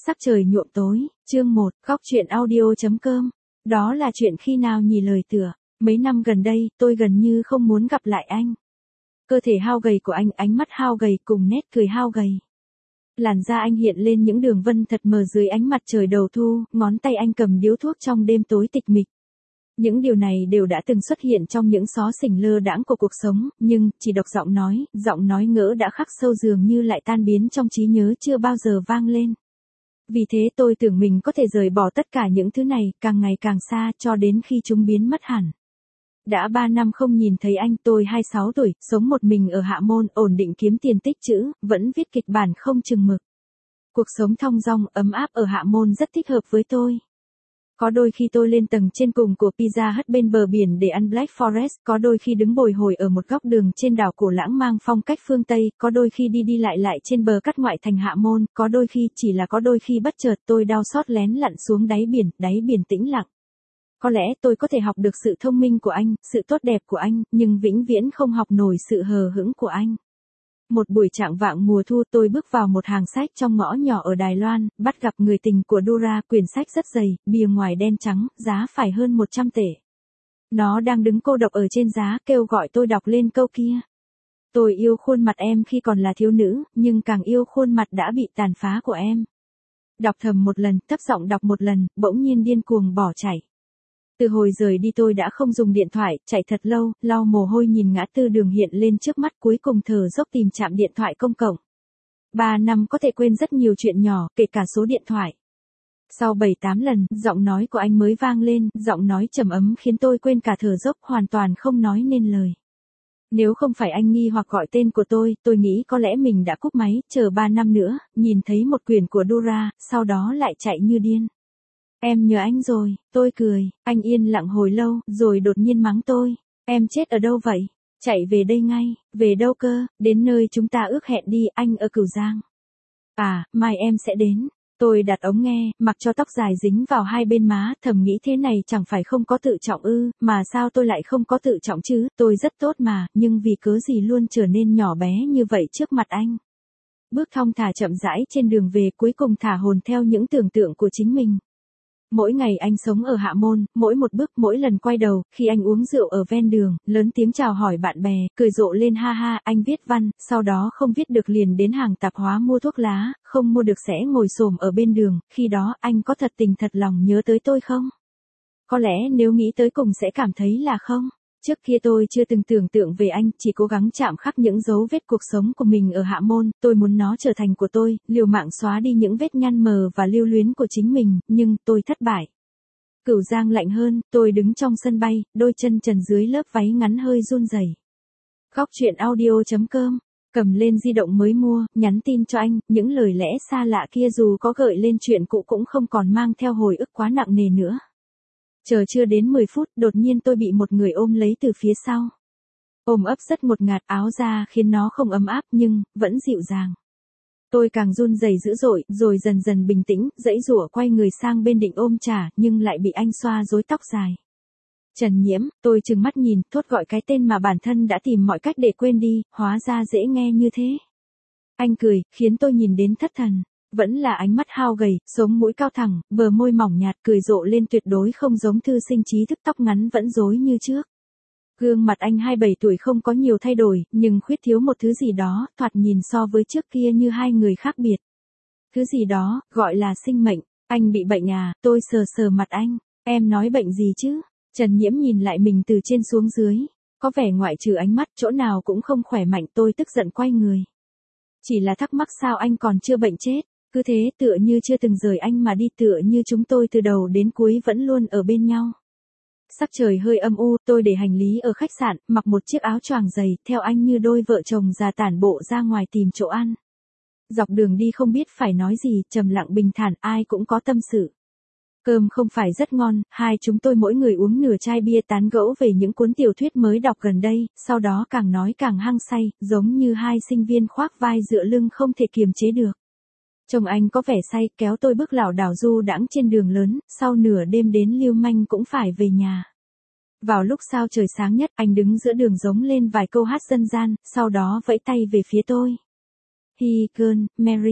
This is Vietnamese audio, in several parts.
Sắc trời nhuộm tối, chương 1, góc truyện audio.com. Đó là chuyện khi nào nhỉ lời tựa. Mấy năm gần đây, tôi gần như không muốn gặp lại anh. Cơ thể hao gầy của anh, ánh mắt hao gầy cùng nét cười hao gầy. Làn da anh hiện lên những đường vân thật mờ dưới ánh mặt trời đầu thu, ngón tay anh cầm điếu thuốc trong đêm tối tịch mịch. Những điều này đều đã từng xuất hiện trong những xó xỉnh lơ đãng của cuộc sống, nhưng chỉ độc giọng nói ngỡ đã khắc sâu dường như lại tan biến trong trí nhớ chưa bao giờ vang lên. Vì thế tôi tưởng mình có thể rời bỏ tất cả những thứ này, càng ngày càng xa cho đến khi chúng biến mất hẳn. Đã 3 năm không nhìn thấy anh, tôi 26 tuổi, sống một mình ở Hạ Môn, ổn định kiếm tiền tích trữ, vẫn viết kịch bản không chừng mực. Cuộc sống thong dong, ấm áp ở Hạ Môn rất thích hợp với tôi. Có đôi khi tôi lên tầng trên cùng của Pizza Hut bên bờ biển để ăn Black Forest, có đôi khi đứng bồi hồi ở một góc đường trên đảo cổ lãng mang phong cách phương Tây, có đôi khi đi lại trên bờ cắt ngoại thành Hạ Môn, có đôi khi, chỉ là có đôi khi bất chợt tôi đau xót lén lặn xuống đáy biển tĩnh lặng. Có lẽ tôi có thể học được sự thông minh của anh, sự tốt đẹp của anh, nhưng vĩnh viễn không học nổi sự hờ hững của anh. Một buổi chạng vạng mùa thu, tôi bước vào một hàng sách trong ngõ nhỏ ở Đài Loan, bắt gặp Người tình của Dora, quyển sách rất dày, bìa ngoài đen trắng, giá phải hơn 100 tệ. Nó đang đứng cô độc ở trên giá, kêu gọi tôi đọc lên câu kia. Tôi yêu khuôn mặt em khi còn là thiếu nữ, nhưng càng yêu khuôn mặt đã bị tàn phá của em. Đọc thầm một lần, thấp giọng đọc một lần, bỗng nhiên điên cuồng bỏ chạy. Từ hồi rời đi tôi đã không dùng điện thoại, chạy thật lâu, lau mồ hôi nhìn ngã tư đường hiện lên trước mắt, cuối cùng thở dốc tìm trạm điện thoại công cộng. 3 năm có thể quên rất nhiều chuyện nhỏ, kể cả số điện thoại. Sau 7-8 lần, giọng nói của anh mới vang lên, giọng nói trầm ấm khiến tôi quên cả thở dốc, hoàn toàn không nói nên lời. Nếu không phải anh nghi hoặc gọi tên của tôi nghĩ có lẽ mình đã cúp máy, chờ 3 năm nữa, nhìn thấy một quyển của Dora, sau đó lại chạy như điên. Em nhớ anh rồi, tôi cười, anh yên lặng hồi lâu, rồi đột nhiên mắng tôi. Em chết ở đâu vậy? Chạy về đây ngay, về đâu cơ, đến nơi chúng ta ước hẹn đi, anh ở Cửu Giang. À, mai em sẽ đến. Tôi đặt ống nghe, mặc cho tóc dài dính vào hai bên má, thầm nghĩ thế này chẳng phải không có tự trọng ư, mà sao tôi lại không có tự trọng chứ, tôi rất tốt mà, nhưng vì cớ gì luôn trở nên nhỏ bé như vậy trước mặt anh. Bước thong thả chậm rãi trên đường về, cuối cùng thả hồn theo những tưởng tượng của chính mình. Mỗi ngày anh sống ở Hạ Môn, mỗi một bước, mỗi lần quay đầu, khi anh uống rượu ở ven đường, lớn tiếng chào hỏi bạn bè, cười rộ lên ha ha, anh viết văn, sau đó không viết được liền đến hàng tạp hóa mua thuốc lá, không mua được sẽ ngồi xổm ở bên đường, khi đó anh có thật tình thật lòng nhớ tới tôi không? Có lẽ nếu nghĩ tới cùng sẽ cảm thấy là không. Trước kia tôi chưa từng tưởng tượng về anh, chỉ cố gắng chạm khắc những dấu vết cuộc sống của mình ở Hạ Môn, tôi muốn nó trở thành của tôi, liều mạng xóa đi những vết nhăn mờ và lưu luyến của chính mình, nhưng tôi thất bại. Cửu Giang lạnh hơn, tôi đứng trong sân bay, đôi chân trần dưới lớp váy ngắn hơi run rẩy. Góc truyện audio.com, cầm lên di động mới mua, nhắn tin cho anh, những lời lẽ xa lạ kia dù có gợi lên chuyện cũ cũng không còn mang theo hồi ức quá nặng nề nữa. Chờ chưa đến 10 phút, đột nhiên tôi bị một người ôm lấy từ phía sau. Ôm ấp rất ngột ngạt, áo da khiến nó không ấm áp nhưng, vẫn dịu dàng. Tôi càng run rẩy dữ dội, rồi dần dần bình tĩnh, giãy giụa quay người sang bên định ôm trả, nhưng lại bị anh xoa rối tóc dài. Trần Nhiễm, tôi trừng mắt nhìn, thốt gọi cái tên mà bản thân đã tìm mọi cách để quên đi, hóa ra dễ nghe như thế. Anh cười, khiến tôi nhìn đến thất thần. Vẫn là ánh mắt hao gầy, sống mũi cao thẳng, bờ môi mỏng nhạt, cười rộ lên tuyệt đối không giống thư sinh trí thức, tóc ngắn vẫn rối như trước. Gương mặt anh 27 tuổi không có nhiều thay đổi, nhưng khuyết thiếu một thứ gì đó, thoạt nhìn so với trước kia như hai người khác biệt. Thứ gì đó, gọi là sinh mệnh. Anh bị bệnh à? Tôi sờ sờ mặt anh. Em nói bệnh gì chứ? Trần Nhiễm nhìn lại mình từ trên xuống dưới. Có vẻ ngoại trừ ánh mắt, chỗ nào cũng không khỏe mạnh, tôi tức giận quay người. Chỉ là thắc mắc sao anh còn chưa bệnh chết. Cứ thế tựa như chưa từng rời anh mà đi, tựa như chúng tôi từ đầu đến cuối vẫn luôn ở bên nhau. Sắc trời hơi âm u, tôi để hành lý ở khách sạn, mặc một chiếc áo choàng dày, theo anh như đôi vợ chồng già tản bộ ra ngoài tìm chỗ ăn. Dọc đường đi không biết phải nói gì, trầm lặng bình thản, ai cũng có tâm sự. Cơm không phải rất ngon, hai chúng tôi mỗi người uống nửa chai bia tán gẫu về những cuốn tiểu thuyết mới đọc gần đây, sau đó càng nói càng hăng say, giống như hai sinh viên khoác vai dựa lưng không thể kiềm chế được. Chồng anh có vẻ say, kéo tôi bước lảo đảo du đãng trên đường lớn, sau nửa đêm đến lưu manh cũng phải về nhà. Vào lúc sao trời sáng nhất, anh đứng giữa đường giống lên vài câu hát dân gian, sau đó vẫy tay về phía tôi. He gone, Mary.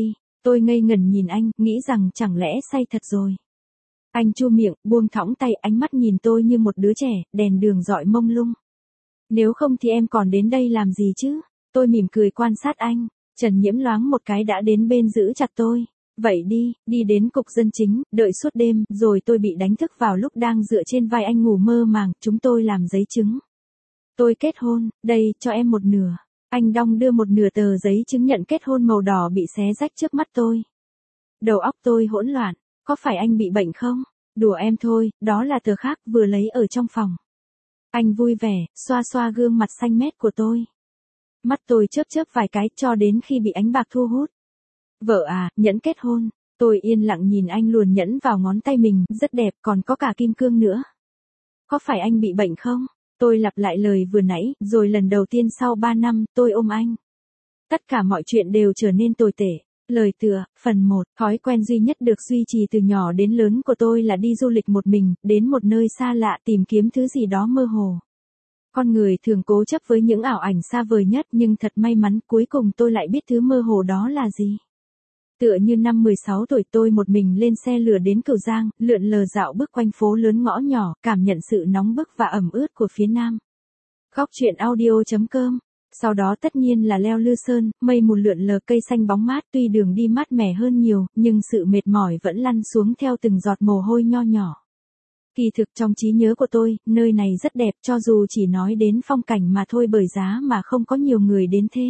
Tôi ngây ngẩn nhìn anh, nghĩ rằng chẳng lẽ say thật rồi. Anh chu miệng, buông thõng tay, ánh mắt nhìn tôi như một đứa trẻ, đèn đường rọi mông lung. Nếu không thì em còn đến đây làm gì chứ? Tôi mỉm cười quan sát anh. Trần Nhiễm loáng một cái đã đến bên giữ chặt tôi. Vậy đi đến cục dân chính, đợi suốt đêm, rồi tôi bị đánh thức vào lúc đang dựa trên vai anh ngủ mơ màng, chúng tôi làm giấy chứng. Tôi kết hôn, đây, cho em một nửa. Anh đong đưa một nửa tờ giấy chứng nhận kết hôn màu đỏ bị xé rách trước mắt tôi. Đầu óc tôi hỗn loạn, có phải anh bị bệnh không? Đùa em thôi, đó là tờ khác vừa lấy ở trong phòng. Anh vui vẻ, xoa xoa gương mặt xanh mét của tôi. Mắt tôi chớp chớp vài cái cho đến khi bị ánh bạc thu hút. Vợ à, nhẫn kết hôn. Tôi yên lặng nhìn anh luồn nhẫn vào ngón tay mình, rất đẹp, còn có cả kim cương nữa. Có phải anh bị bệnh không? Tôi lặp lại lời vừa nãy, rồi lần đầu tiên sau 3 năm, tôi ôm anh. Tất cả mọi chuyện đều trở nên tồi tệ. Lời tựa, phần 1, thói quen duy nhất được duy trì từ nhỏ đến lớn của tôi là đi du lịch một mình, đến một nơi xa lạ tìm kiếm thứ gì đó mơ hồ. Con người thường cố chấp với những ảo ảnh xa vời nhất, nhưng thật may mắn cuối cùng tôi lại biết thứ mơ hồ đó là gì. Tựa như năm 16 tuổi tôi một mình lên xe lửa đến Cửu Giang, lượn lờ dạo bước quanh phố lớn ngõ nhỏ, cảm nhận sự nóng bức và ẩm ướt của phía Nam. Góc truyện audio.com. Sau đó tất nhiên là leo Lư Sơn, mây mù lượn lờ cây xanh bóng mát, tuy đường đi mát mẻ hơn nhiều, nhưng sự mệt mỏi vẫn lăn xuống theo từng giọt mồ hôi nho nhỏ. Kỳ thực trong trí nhớ của tôi, nơi này rất đẹp cho dù chỉ nói đến phong cảnh mà thôi, bởi giá mà không có nhiều người đến thế.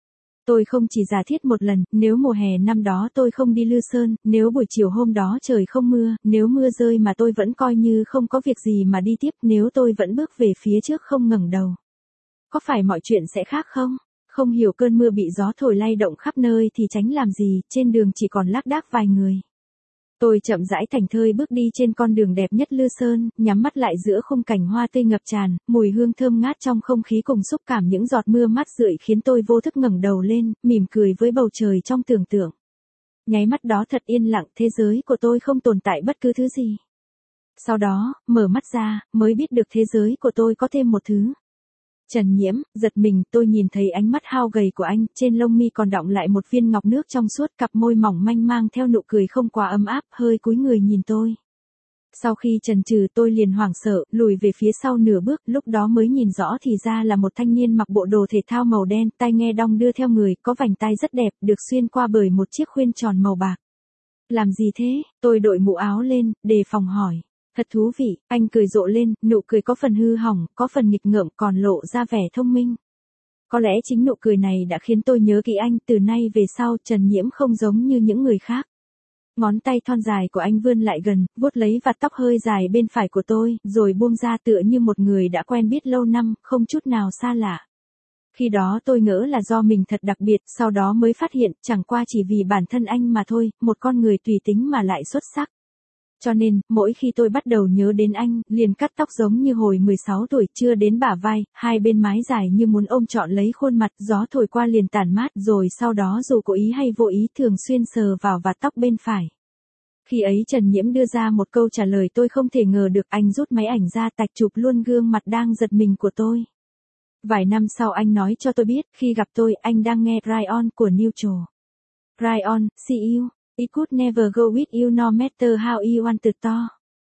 Tôi không chỉ giả thiết một lần, nếu mùa hè năm đó tôi không đi Lư Sơn, nếu buổi chiều hôm đó trời không mưa, nếu mưa rơi mà tôi vẫn coi như không có việc gì mà đi tiếp, nếu tôi vẫn bước về phía trước không ngẩng đầu. Có phải mọi chuyện sẽ khác không? Không hiểu cơn mưa bị gió thổi lay động khắp nơi thì tránh làm gì, trên đường chỉ còn lác đác vài người. Tôi chậm rãi thảnh thơi bước đi trên con đường đẹp nhất Lư Sơn, nhắm mắt lại giữa khung cảnh hoa tươi ngập tràn, mùi hương thơm ngát trong không khí cùng xúc cảm những giọt mưa mát rượi khiến tôi vô thức ngẩng đầu lên, mỉm cười với bầu trời trong tưởng tượng. Nháy mắt đó thật yên lặng, thế giới của tôi không tồn tại bất cứ thứ gì. Sau đó, mở mắt ra, mới biết được thế giới của tôi có thêm một thứ. Trần Nhiễm, giật mình, tôi nhìn thấy ánh mắt hao gầy của anh, trên lông mi còn đọng lại một viên ngọc nước trong suốt, cặp môi mỏng manh mang theo nụ cười không quá ấm áp, hơi cúi người nhìn tôi. Sau khi chần chừ tôi liền hoảng sợ, lùi về phía sau nửa bước, lúc đó mới nhìn rõ thì ra là một thanh niên mặc bộ đồ thể thao màu đen, tai nghe đong đưa theo người, có vành tai rất đẹp, được xuyên qua bởi một chiếc khuyên tròn màu bạc. Làm gì thế? Tôi đội mũ áo lên, đề phòng hỏi. Thật thú vị, anh cười rộ lên, nụ cười có phần hư hỏng, có phần nghịch ngợm, còn lộ ra vẻ thông minh. Có lẽ chính nụ cười này đã khiến tôi nhớ kỹ anh, từ nay về sau Trần Nhiễm không giống như những người khác. Ngón tay thon dài của anh vươn lại gần, vuốt lấy vạt tóc hơi dài bên phải của tôi, rồi buông ra tựa như một người đã quen biết lâu năm, không chút nào xa lạ. Khi đó tôi ngỡ là do mình thật đặc biệt, sau đó mới phát hiện, chẳng qua chỉ vì bản thân anh mà thôi, một con người tùy tính mà lại xuất sắc. Cho nên, mỗi khi tôi bắt đầu nhớ đến anh, liền cắt tóc giống như hồi 16 tuổi, chưa đến bả vai, hai bên mái dài như muốn ôm trọn lấy khuôn mặt, gió thổi qua liền tản mát, rồi sau đó dù cố ý hay vô ý thường xuyên sờ vào vạt tóc bên phải. Khi ấy Trần Nhiễm đưa ra một câu trả lời tôi không thể ngờ được, anh rút máy ảnh ra tạch chụp luôn gương mặt đang giật mình của tôi. Vài năm sau anh nói cho tôi biết, khi gặp tôi, anh đang nghe Ride On của Neutral. Ride On, see you. It could never go with you no matter how you want to.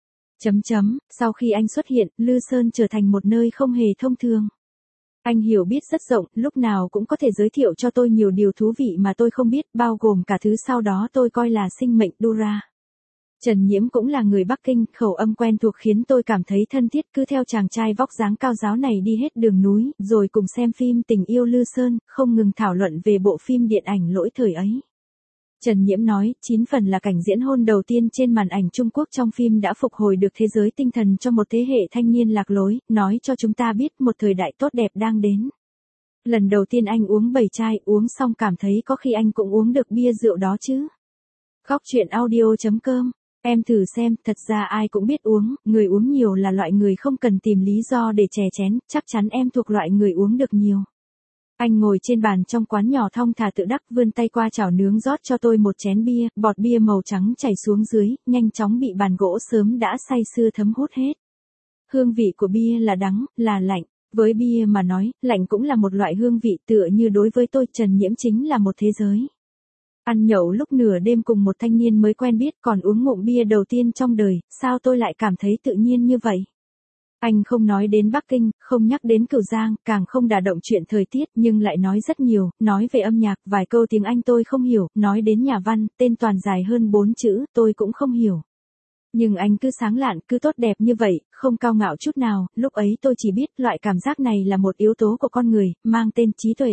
Sau khi anh xuất hiện, Lư Sơn trở thành một nơi không hề thông thường. Anh hiểu biết rất rộng, lúc nào cũng có thể giới thiệu cho tôi nhiều điều thú vị mà tôi không biết, bao gồm cả thứ sau đó tôi coi là sinh mệnh Dura. Trần Nhiễm cũng là người Bắc Kinh, khẩu âm quen thuộc khiến tôi cảm thấy thân thiết, cứ theo chàng trai vóc dáng cao ráo này đi hết đường núi, rồi cùng xem phim Tình yêu Lư Sơn, không ngừng thảo luận về bộ phim điện ảnh lỗi thời ấy. Trần Nhiễm nói, 9 phần là cảnh diễn hôn đầu tiên trên màn ảnh Trung Quốc trong phim đã phục hồi được thế giới tinh thần cho một thế hệ thanh niên lạc lối, nói cho chúng ta biết một thời đại tốt đẹp đang đến. Lần đầu tiên anh uống 7 chai, uống xong cảm thấy có khi anh cũng uống được bia rượu đó chứ. Góc truyện audio.com. Em thử xem, thật ra ai cũng biết uống, người uống nhiều là loại người không cần tìm lý do để chè chén, chắc chắn em thuộc loại người uống được nhiều. Anh ngồi trên bàn trong quán nhỏ thong thả tự đắc, vươn tay qua chảo nướng rót cho tôi một chén bia, bọt bia màu trắng chảy xuống dưới, nhanh chóng bị bàn gỗ sớm đã say sưa thấm hút hết. Hương vị của bia là đắng, là lạnh. Với bia mà nói, lạnh cũng là một loại hương vị, tựa như đối với tôi Trần Nhiễm chính là một thế giới. Ăn nhậu lúc nửa đêm cùng một thanh niên mới quen biết còn uống ngụm bia đầu tiên trong đời, sao tôi lại cảm thấy tự nhiên như vậy? Anh không nói đến Bắc Kinh, không nhắc đến Cửu Giang, càng không đả động chuyện thời tiết nhưng lại nói rất nhiều, nói về âm nhạc, vài câu tiếng Anh tôi không hiểu, nói đến nhà văn, tên toàn dài hơn 4 chữ, tôi cũng không hiểu. Nhưng anh cứ sáng lạn, cứ tốt đẹp như vậy, không cao ngạo chút nào, lúc ấy tôi chỉ biết loại cảm giác này là một yếu tố của con người, mang tên trí tuệ.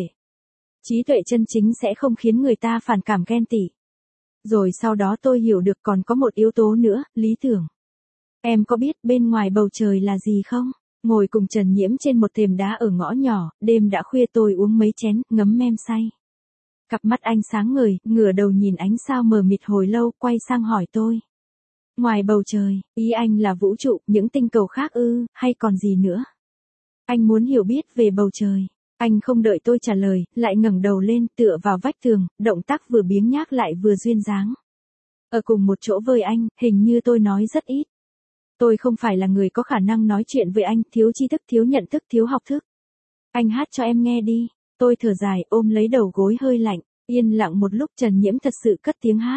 Trí tuệ chân chính sẽ không khiến người ta phản cảm ghen tị. Rồi sau đó tôi hiểu được còn có một yếu tố nữa, lý tưởng. Em có biết bên ngoài bầu trời là gì không? Ngồi cùng Trần Nhiễm trên một thềm đá ở ngõ nhỏ, đêm đã khuya tôi uống mấy chén, ngấm mem say. Cặp mắt anh sáng ngời, ngửa đầu nhìn ánh sao mờ mịt hồi lâu, quay sang hỏi tôi. Ngoài bầu trời, ý anh là vũ trụ, những tinh cầu khác ư, hay còn gì nữa? Anh muốn hiểu biết về bầu trời. Anh không đợi tôi trả lời, lại ngẩng đầu lên, tựa vào vách tường, động tác vừa biếng nhác lại vừa duyên dáng. Ở cùng một chỗ với anh, hình như tôi nói rất ít. Tôi không phải là người có khả năng nói chuyện với anh, thiếu tri thức, thiếu nhận thức, thiếu học thức. Anh hát cho em nghe đi. Tôi thở dài, ôm lấy đầu gối hơi lạnh, yên lặng một lúc Trần Nhiễm thật sự cất tiếng hát.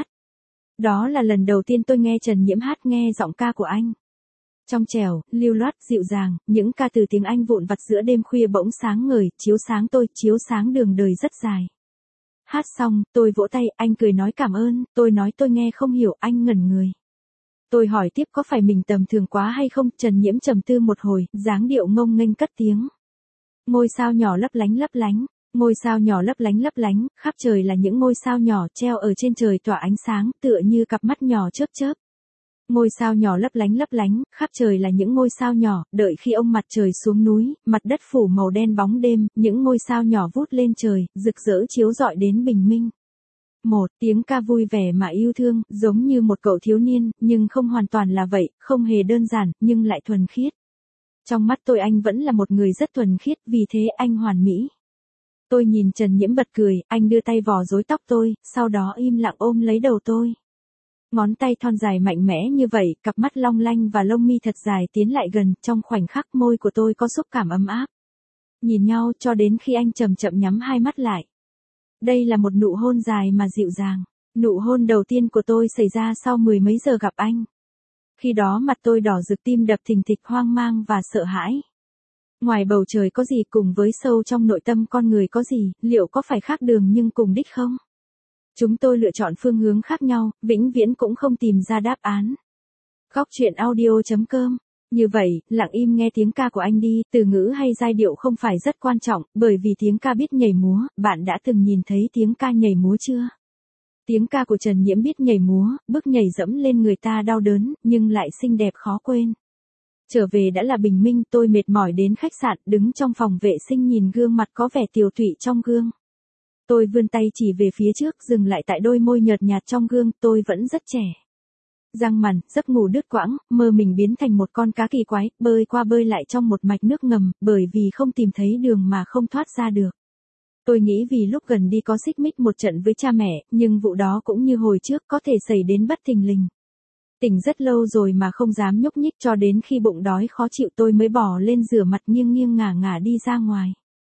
Đó là lần đầu tiên tôi nghe Trần Nhiễm hát, nghe giọng ca của anh. Trong trẻo, lưu loát, dịu dàng, những ca từ tiếng Anh vụn vặt giữa đêm khuya bỗng sáng ngời, chiếu sáng tôi, chiếu sáng đường đời rất dài. Hát xong, tôi vỗ tay, anh cười nói cảm ơn, tôi nói tôi nghe không hiểu, anh ngẩn người. Tôi hỏi tiếp có phải mình tầm thường quá hay không, Trần Nhiễm trầm tư một hồi, dáng điệu ngông nghênh cất tiếng. Ngôi sao nhỏ lấp lánh, ngôi sao nhỏ lấp lánh, khắp trời là những ngôi sao nhỏ treo ở trên trời tỏa ánh sáng, tựa như cặp mắt nhỏ chớp chớp. Ngôi sao nhỏ lấp lánh, khắp trời là những ngôi sao nhỏ, đợi khi ông mặt trời xuống núi, mặt đất phủ màu đen bóng đêm, những ngôi sao nhỏ vút lên trời, rực rỡ chiếu rọi đến bình minh. Một tiếng ca vui vẻ mà yêu thương, giống như một cậu thiếu niên, nhưng không hoàn toàn là vậy, không hề đơn giản, nhưng lại thuần khiết. Trong mắt tôi anh vẫn là một người rất thuần khiết, vì thế anh hoàn mỹ. Tôi nhìn Trần Nhiễm bật cười, anh đưa tay vò rối tóc tôi, sau đó im lặng ôm lấy đầu tôi. Ngón tay thon dài mạnh mẽ như vậy, cặp mắt long lanh và lông mi thật dài tiến lại gần, trong khoảnh khắc môi của tôi có xúc cảm ấm áp. Nhìn nhau cho đến khi anh chậm chậm nhắm hai mắt lại. Đây là một nụ hôn dài mà dịu dàng. Nụ hôn đầu tiên của tôi xảy ra sau 10 mấy giờ gặp anh. Khi đó mặt tôi đỏ rực, tim đập thình thịch, hoang mang và sợ hãi. Ngoài bầu trời có gì cùng với sâu trong nội tâm con người có gì, liệu có phải khác đường nhưng cùng đích không? Chúng tôi lựa chọn phương hướng khác nhau, vĩnh viễn cũng không tìm ra đáp án. Góc truyện audio.com. Như vậy, lặng im nghe tiếng ca của anh đi, từ ngữ hay giai điệu không phải rất quan trọng, bởi vì tiếng ca biết nhảy múa, bạn đã từng nhìn thấy tiếng ca nhảy múa chưa? Tiếng ca của Trần Nhiễm biết nhảy múa, bước nhảy dẫm lên người ta đau đớn, nhưng lại xinh đẹp khó quên. Trở về đã là bình minh, tôi mệt mỏi đến khách sạn, đứng trong phòng vệ sinh nhìn gương mặt có vẻ tiều tụy trong gương. Tôi vươn tay chỉ về phía trước, dừng lại tại đôi môi nhợt nhạt trong gương, tôi vẫn rất trẻ. Răng mằn, giấc ngủ đứt quãng, mơ mình biến thành một con cá kỳ quái, bơi qua bơi lại trong một mạch nước ngầm, bởi vì không tìm thấy đường mà không thoát ra được. Tôi nghĩ vì lúc gần đi có xích mích một trận với cha mẹ, nhưng vụ đó cũng như hồi trước có thể xảy đến bất thình lình. Tỉnh rất lâu rồi mà không dám nhúc nhích cho đến khi bụng đói khó chịu tôi mới bỏ lên rửa mặt nghiêng nghiêng ngả ngả đi ra ngoài.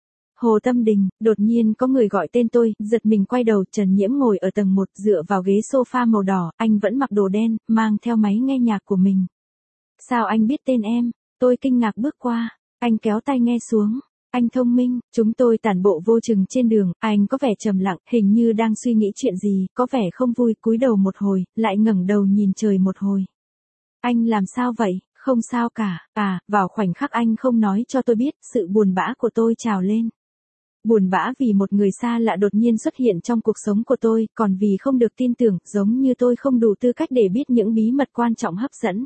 Hồ Tâm Đình, đột nhiên có người gọi tên tôi, giật mình quay đầu, Trần Nhiễm ngồi ở tầng 1 dựa vào ghế sofa màu đỏ, anh vẫn mặc đồ đen, mang theo máy nghe nhạc của mình. Sao anh biết tên em? Tôi kinh ngạc bước qua, anh kéo tai nghe xuống. Anh thông minh, chúng tôi tản bộ vô chừng trên đường, anh có vẻ trầm lặng, hình như đang suy nghĩ chuyện gì, có vẻ không vui, cúi đầu một hồi, lại ngẩng đầu nhìn trời một hồi. Anh làm sao vậy? Không sao cả, vào khoảnh khắc anh không nói cho tôi biết, sự buồn bã của tôi trào lên. Buồn bã vì một người xa lạ đột nhiên xuất hiện trong cuộc sống của tôi, còn vì không được tin tưởng, giống như tôi không đủ tư cách để biết những bí mật quan trọng hấp dẫn.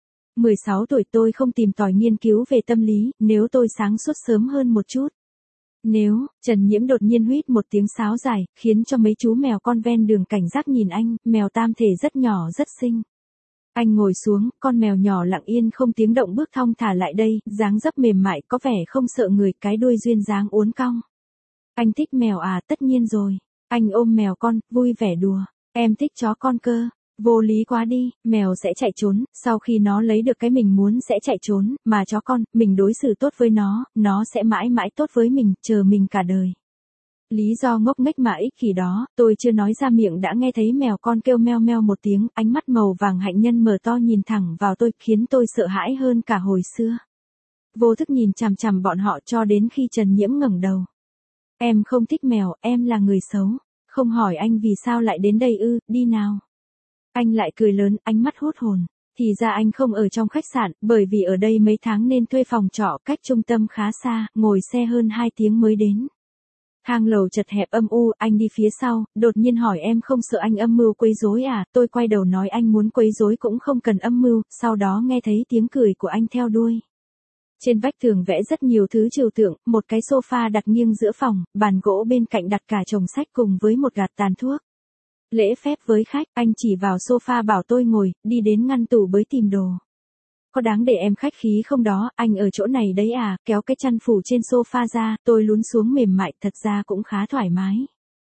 16 tuổi tôi không tìm tòi nghiên cứu về tâm lý, nếu tôi sáng suốt sớm hơn một chút. Nếu, Trần Nhiễm đột nhiên huýt một tiếng sáo dài, khiến cho mấy chú mèo con ven đường cảnh giác nhìn anh, mèo tam thể rất nhỏ rất xinh. Anh ngồi xuống, con mèo nhỏ lặng yên không tiếng động bước thong thả lại đây, dáng dấp mềm mại có vẻ không sợ người, cái đuôi duyên dáng uốn cong. Anh thích mèo à, tất nhiên rồi. Anh ôm mèo con, vui vẻ đùa. Em thích chó con cơ. Vô lý quá đi, mèo sẽ chạy trốn, sau khi nó lấy được cái mình muốn sẽ chạy trốn, mà chó con, mình đối xử tốt với nó sẽ mãi mãi tốt với mình, chờ mình cả đời. Lý do ngốc nghếch mà ích kỷ đó, tôi chưa nói ra miệng đã nghe thấy mèo con kêu meo meo một tiếng, ánh mắt màu vàng hạnh nhân mở to nhìn thẳng vào tôi, khiến tôi sợ hãi hơn cả hồi xưa. Vô thức nhìn chằm chằm bọn họ cho đến khi Trần Nhiễm ngẩng đầu. Em không thích mèo, em là người xấu. Không hỏi anh vì sao lại đến đây ư, đi nào. Anh lại cười lớn, ánh mắt hút hồn. Thì ra anh không ở trong khách sạn, bởi vì ở đây mấy tháng nên thuê phòng trọ cách trung tâm khá xa, ngồi xe hơn 2 tiếng mới đến. Thang lầu chật hẹp âm u, anh đi phía sau, đột nhiên hỏi em không sợ anh âm mưu quấy rối à, tôi quay đầu nói anh muốn quấy rối cũng không cần âm mưu, sau đó nghe thấy tiếng cười của anh theo đuôi. Trên vách tường vẽ rất nhiều thứ trừu tượng, một cái sofa đặt nghiêng giữa phòng, bàn gỗ bên cạnh đặt cả chồng sách cùng với một gạt tàn thuốc. Lễ phép với khách, anh chỉ vào sofa bảo tôi ngồi, đi đến ngăn tủ bới tìm đồ. Có đáng để em khách khí không đó, anh ở chỗ này đấy à, kéo cái chăn phủ trên sofa ra, tôi lún xuống mềm mại, thật ra cũng khá thoải mái.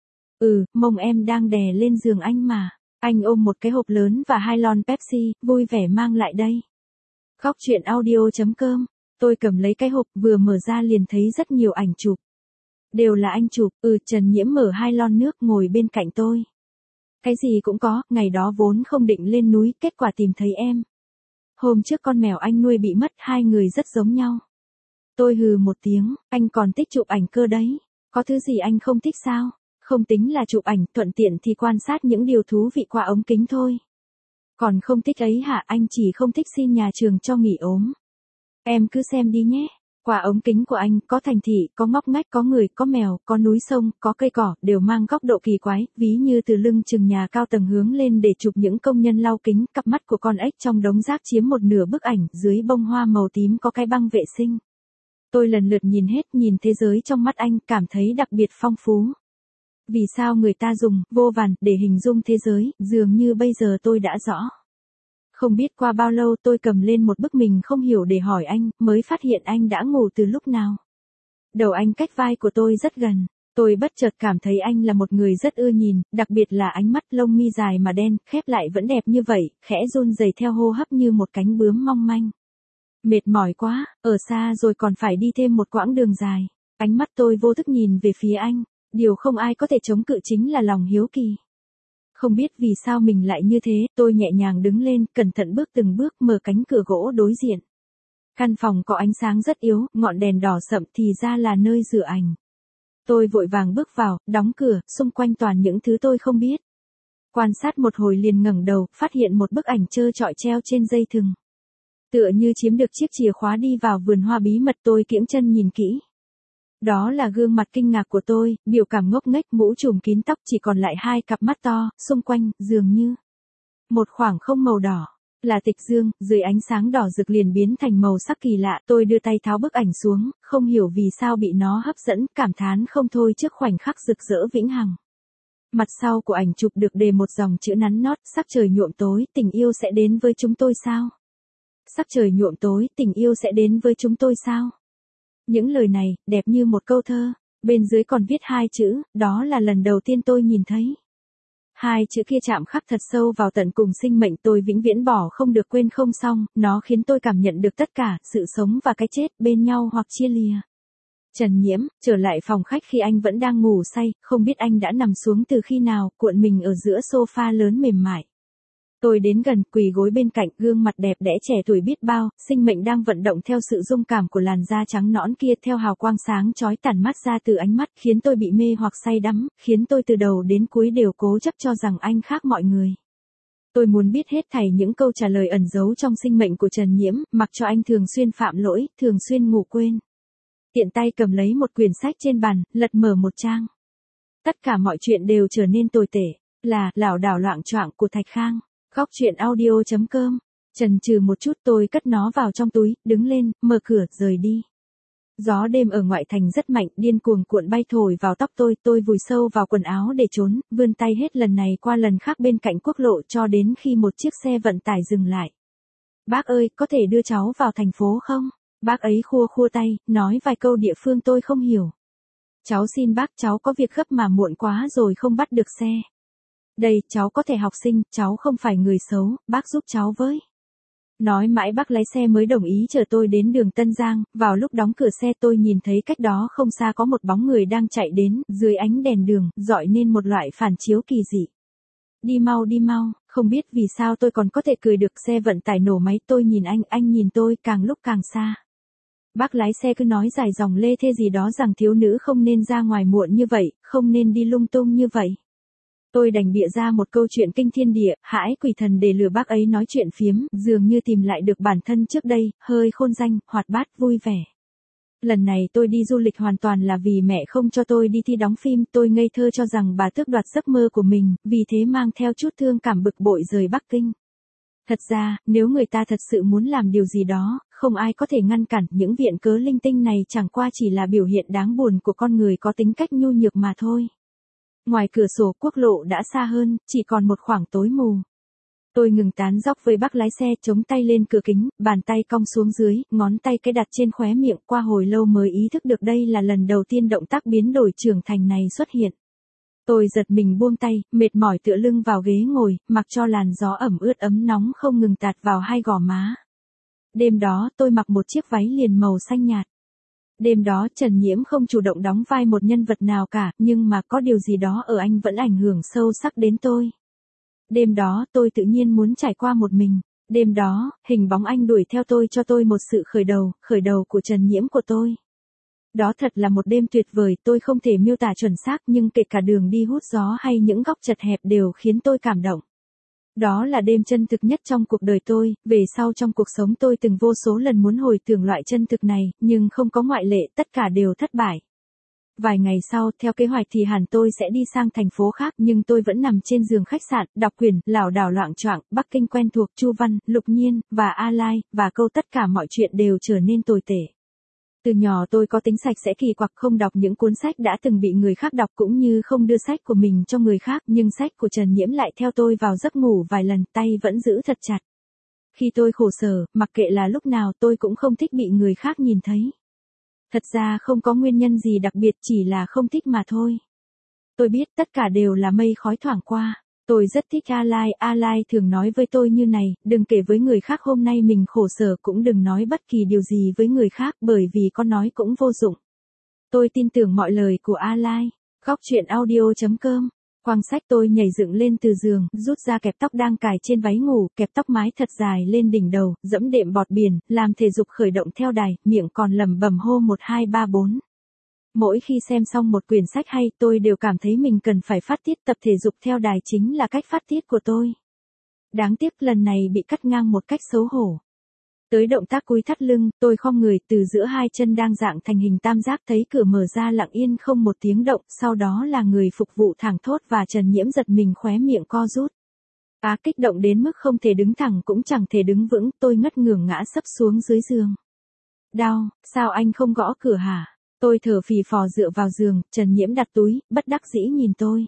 Mông em đang đè lên giường anh mà. Anh ôm một cái hộp lớn và 2 lon Pepsi, vui vẻ mang lại đây. Góc truyện audio.com. Tôi cầm lấy cái hộp vừa mở ra liền thấy rất nhiều ảnh chụp. Đều là anh chụp, Trần Nhiễm mở 2 lon nước ngồi bên cạnh tôi. Cái gì cũng có, ngày đó vốn không định lên núi, kết quả tìm thấy em. Hôm trước con mèo anh nuôi bị mất, 2 người rất giống nhau. Tôi hừ một tiếng, anh còn thích chụp ảnh cơ đấy. Có thứ gì anh không thích sao? Không tính là chụp ảnh, thuận tiện thì quan sát những điều thú vị qua ống kính thôi. Còn không thích ấy hả, anh chỉ không thích xin nhà trường cho nghỉ ốm. Em cứ xem đi nhé. Qua ống kính của anh, có thành thị, có ngóc ngách, có người, có mèo, có núi sông, có cây cỏ, đều mang góc độ kỳ quái, ví như từ lưng chừng nhà cao tầng hướng lên để chụp những công nhân lau kính, cặp mắt của con ếch trong đống rác chiếm một nửa bức ảnh, dưới bông hoa màu tím có cái băng vệ sinh. Tôi lần lượt nhìn hết, nhìn thế giới trong mắt anh, cảm thấy đặc biệt phong phú. Vì sao người ta dùng vô vàn để hình dung thế giới, dường như bây giờ tôi đã rõ. Không biết qua bao lâu tôi cầm lên một bức mình không hiểu để hỏi anh, mới phát hiện anh đã ngủ từ lúc nào. Đầu anh cách vai của tôi rất gần. Tôi bất chợt cảm thấy anh là một người rất ưa nhìn, đặc biệt là ánh mắt lông mi dài mà đen, khép lại vẫn đẹp như vậy, khẽ run rẩy theo hô hấp như một cánh bướm mong manh. Mệt mỏi quá, ở xa rồi còn phải đi thêm một quãng đường dài. Ánh mắt tôi vô thức nhìn về phía anh. Điều không ai có thể chống cự chính là lòng hiếu kỳ. Không biết vì sao mình lại như thế, tôi nhẹ nhàng đứng lên, cẩn thận bước từng bước, mở cánh cửa gỗ đối diện. Căn phòng có ánh sáng rất yếu, ngọn đèn đỏ sậm thì ra là nơi rửa ảnh. Tôi vội vàng bước vào, đóng cửa, xung quanh toàn những thứ tôi không biết. Quan sát một hồi liền ngẩng đầu, phát hiện một bức ảnh trơ trọi treo trên dây thừng. Tựa như chiếm được chiếc chìa khóa đi vào vườn hoa bí mật, tôi kiễng chân nhìn kỹ. Đó là gương mặt kinh ngạc của tôi, biểu cảm ngốc nghếch, mũ trùm kín tóc, chỉ còn lại 2 cặp mắt to, xung quanh, dường như một khoảng không màu đỏ. Là tịch dương, dưới ánh sáng đỏ rực liền biến thành màu sắc kỳ lạ, tôi đưa tay tháo bức ảnh xuống, không hiểu vì sao bị nó hấp dẫn, cảm thán không thôi trước khoảnh khắc rực rỡ vĩnh hằng. Mặt sau của ảnh chụp được đề một dòng chữ nắn nót, sắc trời nhuộm tối, tình yêu sẽ đến với chúng tôi sao? Sắc trời nhuộm tối, tình yêu sẽ đến với chúng tôi sao? Những lời này, đẹp như một câu thơ, bên dưới còn viết 2 chữ, đó là lần đầu tiên tôi nhìn thấy. 2 chữ kia chạm khắc thật sâu vào tận cùng sinh mệnh tôi vĩnh viễn bỏ không được quên không xong, nó khiến tôi cảm nhận được tất cả, sự sống và cái chết, bên nhau hoặc chia lìa. Trần Nhiễm, trở lại phòng khách khi anh vẫn đang ngủ say, không biết anh đã nằm xuống từ khi nào, cuộn mình ở giữa sofa lớn mềm mại. Tôi đến gần, quỳ gối bên cạnh, gương mặt đẹp đẽ trẻ tuổi biết bao, sinh mệnh đang vận động theo sự rung cảm của làn da trắng nõn kia, theo hào quang sáng chói tản mát ra từ ánh mắt, khiến tôi bị mê hoặc say đắm, khiến tôi từ đầu đến cuối đều cố chấp cho rằng anh khác mọi người. Tôi muốn biết hết thảy những câu trả lời ẩn giấu trong sinh mệnh của Trần Nhiễm, mặc cho anh thường xuyên phạm lỗi, thường xuyên ngủ quên. Tiện tay cầm lấy một quyển sách trên bàn, lật mở một trang. Tất cả mọi chuyện đều trở nên tồi tệ, là lảo đảo loạng choạng của Thạch Khang. Góc truyện audio.com. Chần chừ một chút tôi cất nó vào trong túi, đứng lên, mở cửa, rời đi. Gió đêm ở ngoại thành rất mạnh, điên cuồng cuộn bay thổi vào tóc tôi vùi sâu vào quần áo để trốn, vươn tay hết lần này qua lần khác bên cạnh quốc lộ cho đến khi một chiếc xe vận tải dừng lại. Bác ơi, có thể đưa cháu vào thành phố không? Bác ấy khua khua tay, nói vài câu địa phương tôi không hiểu. Cháu xin bác, cháu có việc gấp mà muộn quá rồi không bắt được xe. Đây, cháu có thể học sinh, cháu không phải người xấu, bác giúp cháu với. Nói mãi bác lái xe mới đồng ý chở tôi đến đường Tân Giang, vào lúc đóng cửa xe tôi nhìn thấy cách đó không xa có một bóng người đang chạy đến, dưới ánh đèn đường, rọi nên một loại phản chiếu kỳ dị. Đi mau, không biết vì sao tôi còn có thể cười được, xe vận tải nổ máy, tôi nhìn anh nhìn tôi, càng lúc càng xa. Bác lái xe cứ nói dài dòng lê thê gì đó rằng thiếu nữ không nên ra ngoài muộn như vậy, không nên đi lung tung như vậy. Tôi đành bịa ra một câu chuyện kinh thiên địa, hãi quỷ thần để lừa bác ấy nói chuyện phiếm, dường như tìm lại được bản thân trước đây, hơi khôn danh, hoạt bát, vui vẻ. Lần này tôi đi du lịch hoàn toàn là vì mẹ không cho tôi đi thi đóng phim, tôi ngây thơ cho rằng bà tước đoạt giấc mơ của mình, vì thế mang theo chút thương cảm bực bội rời Bắc Kinh. Thật ra, nếu người ta thật sự muốn làm điều gì đó, không ai có thể ngăn cản, những viện cớ linh tinh này chẳng qua chỉ là biểu hiện đáng buồn của con người có tính cách nhu nhược mà thôi. Ngoài cửa sổ quốc lộ đã xa hơn, chỉ còn một khoảng tối mù. Tôi ngừng tán dóc với bác lái xe, chống tay lên cửa kính, bàn tay cong xuống dưới, ngón tay cái đặt trên khóe miệng, qua hồi lâu mới ý thức được đây là lần đầu tiên động tác biến đổi trưởng thành này xuất hiện. Tôi giật mình buông tay, mệt mỏi tựa lưng vào ghế ngồi, mặc cho làn gió ẩm ướt ấm nóng không ngừng tạt vào hai gò má. Đêm đó tôi mặc một chiếc váy liền màu xanh nhạt. Đêm đó Trần Nhiễm không chủ động đóng vai một nhân vật nào cả, nhưng mà có điều gì đó ở anh vẫn ảnh hưởng sâu sắc đến tôi. Đêm đó tôi tự nhiên muốn trải qua một mình. Đêm đó, hình bóng anh đuổi theo tôi cho tôi một sự khởi đầu của Trần Nhiễm của tôi. Đó thật là một đêm tuyệt vời, tôi không thể miêu tả chuẩn xác nhưng kể cả đường đi hút gió hay những góc chật hẹp đều khiến tôi cảm động. Đó là đêm chân thực nhất trong cuộc đời tôi, về sau trong cuộc sống tôi từng vô số lần muốn hồi tưởng loại chân thực này, nhưng không có ngoại lệ, tất cả đều thất bại. Vài ngày sau, theo kế hoạch thì hẳn tôi sẽ đi sang thành phố khác, nhưng tôi vẫn nằm trên giường khách sạn, đọc quyển, lảo đảo loạng choạng, Bắc Kinh quen thuộc, Chu Văn, Lục Nhiên, và A Lai, và câu tất cả mọi chuyện đều trở nên tồi tệ. Từ nhỏ tôi có tính sạch sẽ kỳ quặc, không đọc những cuốn sách đã từng bị người khác đọc cũng như không đưa sách của mình cho người khác, nhưng sách của Trần Nhiễm lại theo tôi vào giấc ngủ vài lần, tay vẫn giữ thật chặt. Khi tôi khổ sở, mặc kệ là lúc nào tôi cũng không thích bị người khác nhìn thấy. Thật ra không có nguyên nhân gì đặc biệt, chỉ là không thích mà thôi. Tôi biết tất cả đều là mây khói thoảng qua. Tôi rất thích A Lai thường nói với tôi như này, đừng kể với người khác hôm nay mình khổ sở, cũng đừng nói bất kỳ điều gì với người khác bởi vì con nói cũng vô dụng. Tôi tin tưởng mọi lời của A Lai. Góc truyện audio.com. Quang sách tôi nhảy dựng lên từ giường, rút ra kẹp tóc đang cài trên váy ngủ, kẹp tóc mái thật dài lên đỉnh đầu, dẫm đệm bọt biển, làm thể dục khởi động theo đài, miệng còn lẩm bẩm hô 1 2 3 4. Mỗi khi xem xong một quyển sách hay, tôi đều cảm thấy mình cần phải phát tiết, tập thể dục theo đài chính là cách phát tiết của tôi. Đáng tiếc lần này bị cắt ngang một cách xấu hổ. Tới động tác cúi thắt lưng, tôi khom người, từ giữa hai chân đang dạng thành hình tam giác thấy cửa mở ra lặng yên không một tiếng động, sau đó là người phục vụ thẳng thốt và Trần Nhiễm giật mình khóe miệng co rút. Kích động đến mức không thể đứng thẳng cũng chẳng thể đứng vững, tôi ngất ngưởng ngã sấp xuống dưới giường. Đau, sao anh không gõ cửa hả? Tôi thở phì phò dựa vào giường, Trần Nhiễm đặt túi, bất đắc dĩ nhìn tôi.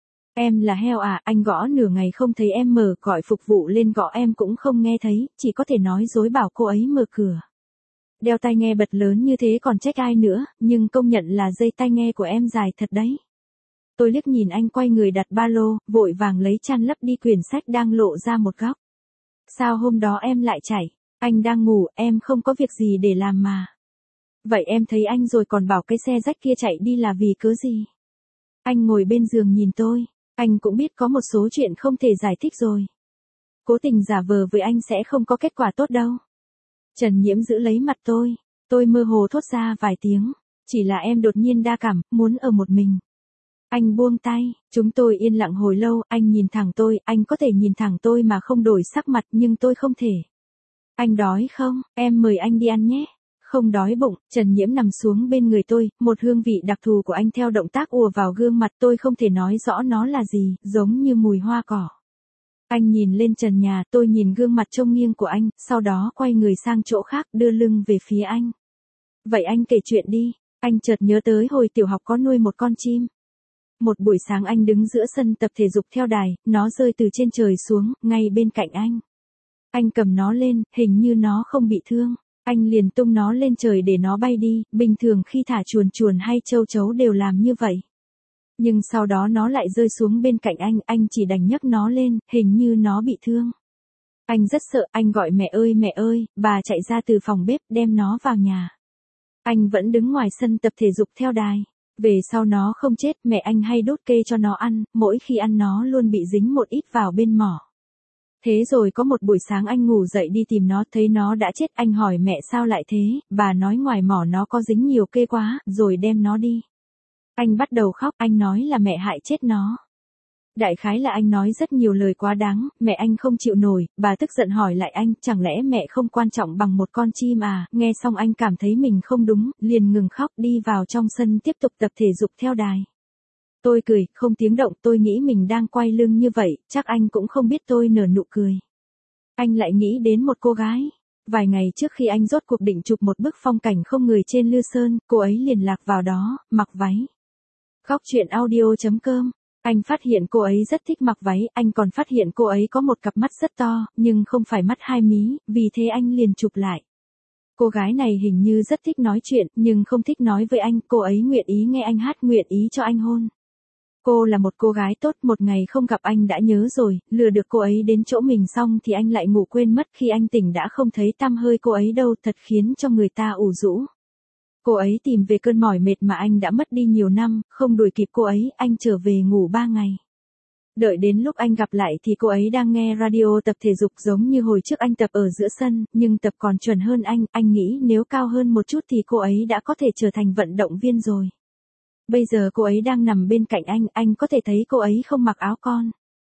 Em là heo à, anh gõ nửa ngày không thấy em mở, gọi phục vụ lên gõ em cũng không nghe thấy, chỉ có thể nói dối bảo cô ấy mở cửa. Đeo tai nghe bật lớn như thế còn trách ai nữa, nhưng công nhận là dây tai nghe của em dài thật đấy. Tôi liếc nhìn anh quay người đặt ba lô, vội vàng lấy chăn lấp đi quyển sách đang lộ ra một góc. Sao hôm đó em lại chạy? Anh đang ngủ, em không có việc gì để làm mà. Vậy em thấy anh rồi còn bảo cái xe rách kia chạy đi là vì cớ gì? Anh ngồi bên giường nhìn tôi, anh cũng biết có một số chuyện không thể giải thích rồi. Cố tình giả vờ với anh sẽ không có kết quả tốt đâu. Trần Nhiễm giữ lấy mặt tôi mơ hồ thốt ra vài tiếng, chỉ là em đột nhiên đa cảm, muốn ở một mình. Anh buông tay, chúng tôi yên lặng hồi lâu, anh nhìn thẳng tôi, anh có thể nhìn thẳng tôi mà không đổi sắc mặt nhưng tôi không thể. Anh đói không, em mời anh đi ăn nhé. Không đói bụng, Trần Nhiễm nằm xuống bên người tôi, một hương vị đặc thù của anh theo động tác ùa vào gương mặt, tôi không thể nói rõ nó là gì, giống như mùi hoa cỏ. Anh nhìn lên trần nhà, tôi nhìn gương mặt trông nghiêng của anh, sau đó quay người sang chỗ khác, đưa lưng về phía anh. Vậy anh kể chuyện đi, anh chợt nhớ tới hồi tiểu học có nuôi một con chim. Một buổi sáng anh đứng giữa sân tập thể dục theo đài, nó rơi từ trên trời xuống, ngay bên cạnh anh. Anh cầm nó lên, hình như nó không bị thương. Anh liền tung nó lên trời để nó bay đi, bình thường khi thả chuồn chuồn hay châu chấu đều làm như vậy. Nhưng sau đó nó lại rơi xuống bên cạnh anh chỉ đành nhấc nó lên, hình như nó bị thương. Anh rất sợ, anh gọi mẹ ơi, bà chạy ra từ phòng bếp đem nó vào nhà. Anh vẫn đứng ngoài sân tập thể dục theo đài. Về sau nó không chết, mẹ anh hay đốt kê cho nó ăn, mỗi khi ăn nó luôn bị dính một ít vào bên mỏ. Thế rồi có một buổi sáng anh ngủ dậy đi tìm nó, thấy nó đã chết, anh hỏi mẹ sao lại thế, bà nói ngoài mỏ nó có dính nhiều kê quá, rồi đem nó đi. Anh bắt đầu khóc, anh nói là mẹ hại chết nó. Đại khái là anh nói rất nhiều lời quá đáng, mẹ anh không chịu nổi, bà tức giận hỏi lại anh, chẳng lẽ mẹ không quan trọng bằng một con chim à, nghe xong anh cảm thấy mình không đúng, liền ngừng khóc đi vào trong sân tiếp tục tập thể dục theo đài. Tôi cười, không tiếng động, tôi nghĩ mình đang quay lưng như vậy, chắc anh cũng không biết tôi nở nụ cười. Anh lại nghĩ đến một cô gái. Vài ngày trước khi anh rốt cuộc định chụp một bức phong cảnh không người trên Lư Sơn, cô ấy liền lạc vào đó, mặc váy. Góc truyện audio.com. Anh phát hiện cô ấy rất thích mặc váy, anh còn phát hiện cô ấy có một cặp mắt rất to, nhưng không phải mắt hai mí, vì thế anh liền chụp lại. Cô gái này hình như rất thích nói chuyện, nhưng không thích nói với anh, cô ấy nguyện ý nghe anh hát, nguyện ý cho anh hôn. Cô là một cô gái tốt, một ngày không gặp anh đã nhớ rồi, lừa được cô ấy đến chỗ mình xong thì anh lại ngủ quên mất, khi anh tỉnh đã không thấy tăm hơi cô ấy đâu, thật khiến cho người ta ủ rũ. Cô ấy tìm về cơn mỏi mệt mà anh đã mất đi nhiều năm, không đuổi kịp cô ấy, anh trở về ngủ 3 ngày. Đợi đến lúc anh gặp lại thì cô ấy đang nghe radio tập thể dục giống như hồi trước anh tập ở giữa sân, nhưng tập còn chuẩn hơn anh nghĩ nếu cao hơn một chút thì cô ấy đã có thể trở thành vận động viên rồi. Bây giờ cô ấy đang nằm bên cạnh anh có thể thấy cô ấy không mặc áo con.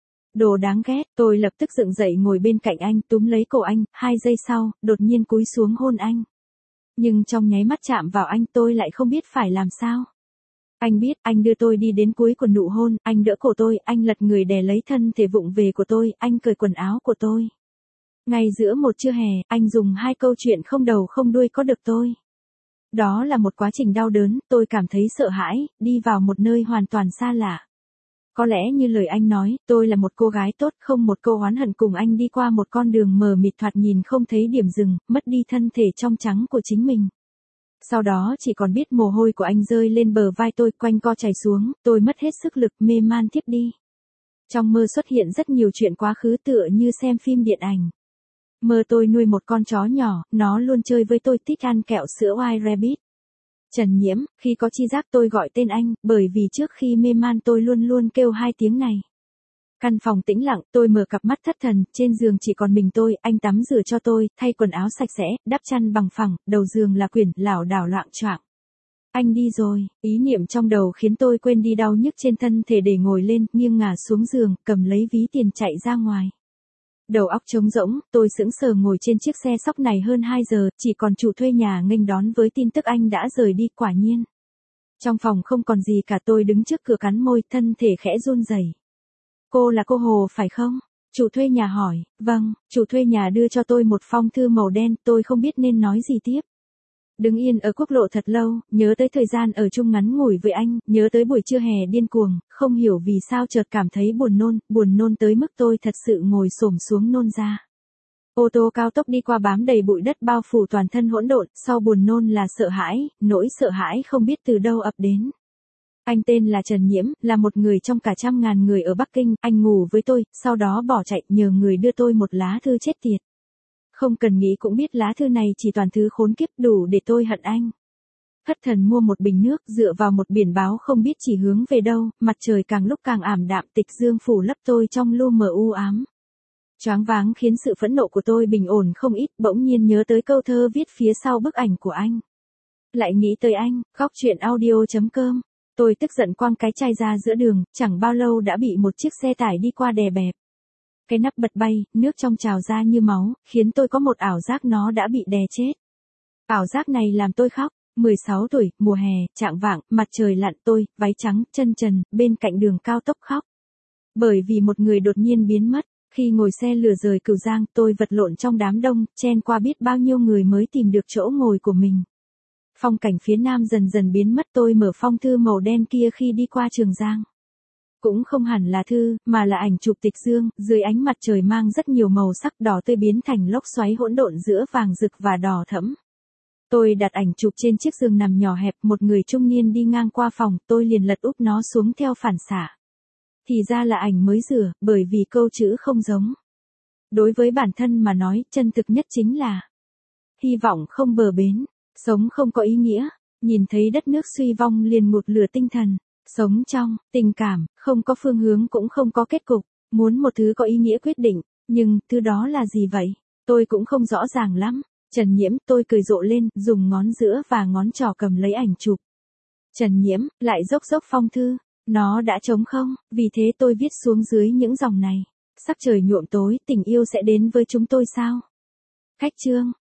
Đồ đáng ghét, tôi lập tức dựng dậy ngồi bên cạnh anh, túm lấy cổ anh, 2 giây sau, đột nhiên cúi xuống hôn anh. Nhưng trong nháy mắt chạm vào anh tôi lại không biết phải làm sao. Anh biết, anh đưa tôi đi đến cuối của nụ hôn, anh đỡ cổ tôi, anh lật người đè lấy thân thể vụng về của tôi, anh cởi quần áo của tôi. Ngay giữa một trưa hè, anh dùng 2 câu chuyện không đầu không đuôi có được tôi. Đó là một quá trình đau đớn, tôi cảm thấy sợ hãi, đi vào một nơi hoàn toàn xa lạ. Có lẽ như lời anh nói, tôi là một cô gái tốt, không một câu oán hận cùng anh đi qua một con đường mờ mịt thoạt nhìn không thấy điểm dừng, mất đi thân thể trong trắng của chính mình. Sau đó chỉ còn biết mồ hôi của anh rơi lên bờ vai tôi, quanh co chảy xuống, tôi mất hết sức lực, mê man thiếp đi. Trong mơ xuất hiện rất nhiều chuyện quá khứ tựa như xem phim điện ảnh. Mơ tôi nuôi một con chó nhỏ, nó luôn chơi với tôi, thích ăn kẹo sữa White Rabbit. Trần Nhiễm, khi có chi giác tôi gọi tên anh, bởi vì trước khi mê man tôi luôn luôn kêu 2 tiếng này. Căn phòng tĩnh lặng, tôi mở cặp mắt thất thần, trên giường chỉ còn mình tôi, anh tắm rửa cho tôi, thay quần áo sạch sẽ, đắp chăn bằng phẳng, đầu giường là quyển, lảo đảo loạng choạng. Anh đi rồi, ý niệm trong đầu khiến tôi quên đi đau nhức trên thân thể để ngồi lên, nghiêng ngả xuống giường, cầm lấy ví tiền chạy ra ngoài. Đầu óc trống rỗng, tôi sững sờ ngồi trên chiếc xe xóc này hơn 2 giờ, chỉ còn chủ thuê nhà nghênh đón với tin tức anh đã rời đi, quả nhiên. Trong phòng không còn gì cả, tôi đứng trước cửa cắn môi, thân thể khẽ run rẩy. Cô là cô Hồ phải không? Chủ thuê nhà hỏi, vâng, chủ thuê nhà đưa cho tôi một phong thư màu đen, tôi không biết nên nói gì tiếp. Đứng yên ở quốc lộ thật lâu, nhớ tới thời gian ở chung ngắn ngủi với anh, nhớ tới buổi trưa hè điên cuồng, không hiểu vì sao chợt cảm thấy buồn nôn tới mức tôi thật sự ngồi xổm xuống nôn ra. Ô tô cao tốc đi qua bám đầy bụi đất bao phủ toàn thân hỗn độn, sau buồn nôn là sợ hãi, nỗi sợ hãi không biết từ đâu ập đến. Anh tên là Trần Nhiễm, là một người trong cả trăm ngàn người ở Bắc Kinh, anh ngủ với tôi, sau đó bỏ chạy, nhờ người đưa tôi một lá thư chết tiệt. Không cần nghĩ cũng biết lá thư này chỉ toàn thứ khốn kiếp đủ để tôi hận anh. Thất thần mua một bình nước, dựa vào một biển báo không biết chỉ hướng về đâu, mặt trời càng lúc càng ảm đạm, tịch dương phủ lấp tôi trong lu mờ u ám. Choáng váng khiến sự phẫn nộ của tôi bình ổn không ít, bỗng nhiên nhớ tới câu thơ viết phía sau bức ảnh của anh. Lại nghĩ tới anh, góc truyện audio.com. Tôi tức giận quăng cái chai ra giữa đường, chẳng bao lâu đã bị một chiếc xe tải đi qua đè bẹp. Cái nắp bật bay, nước trong trào ra như máu, khiến tôi có một ảo giác nó đã bị đè chết. Ảo giác này làm tôi khóc. 16 tuổi, mùa hè, chạng vạng, mặt trời lặn, tôi, váy trắng, chân trần, bên cạnh đường cao tốc khóc. Bởi vì một người đột nhiên biến mất. Khi ngồi xe lửa rời Cửu Giang, tôi vật lộn trong đám đông, chen qua biết bao nhiêu người mới tìm được chỗ ngồi của mình. Phong cảnh phía nam dần dần biến mất, tôi mở phong thư màu đen kia khi đi qua Trường Giang. Cũng không hẳn là thư, mà là ảnh chụp tịch dương, dưới ánh mặt trời mang rất nhiều màu sắc, đỏ tươi biến thành lốc xoáy hỗn độn giữa vàng rực và đỏ thẫm. Tôi đặt ảnh chụp trên chiếc giường nằm nhỏ hẹp, một người trung niên đi ngang qua phòng, tôi liền lật úp nó xuống theo phản xạ. Thì ra là ảnh mới rửa, bởi vì câu chữ không giống. Đối với bản thân mà nói, chân thực nhất chính là hy vọng không bờ bến, sống không có ý nghĩa, nhìn thấy đất nước suy vong liền một lửa tinh thần, sống trong tình cảm, không có phương hướng cũng không có kết cục, muốn một thứ có ý nghĩa quyết định, nhưng thứ đó là gì vậy? Tôi cũng không rõ ràng lắm. Trần Nhiễm, tôi cười rộ lên, dùng ngón giữa và ngón trỏ cầm lấy ảnh chụp. Trần Nhiễm, lại dốc dốc phong thư, nó đã trống không, vì thế tôi viết xuống dưới những dòng này. Sắc trời nhuộm tối, tình yêu sẽ đến với chúng tôi sao? Khách chương.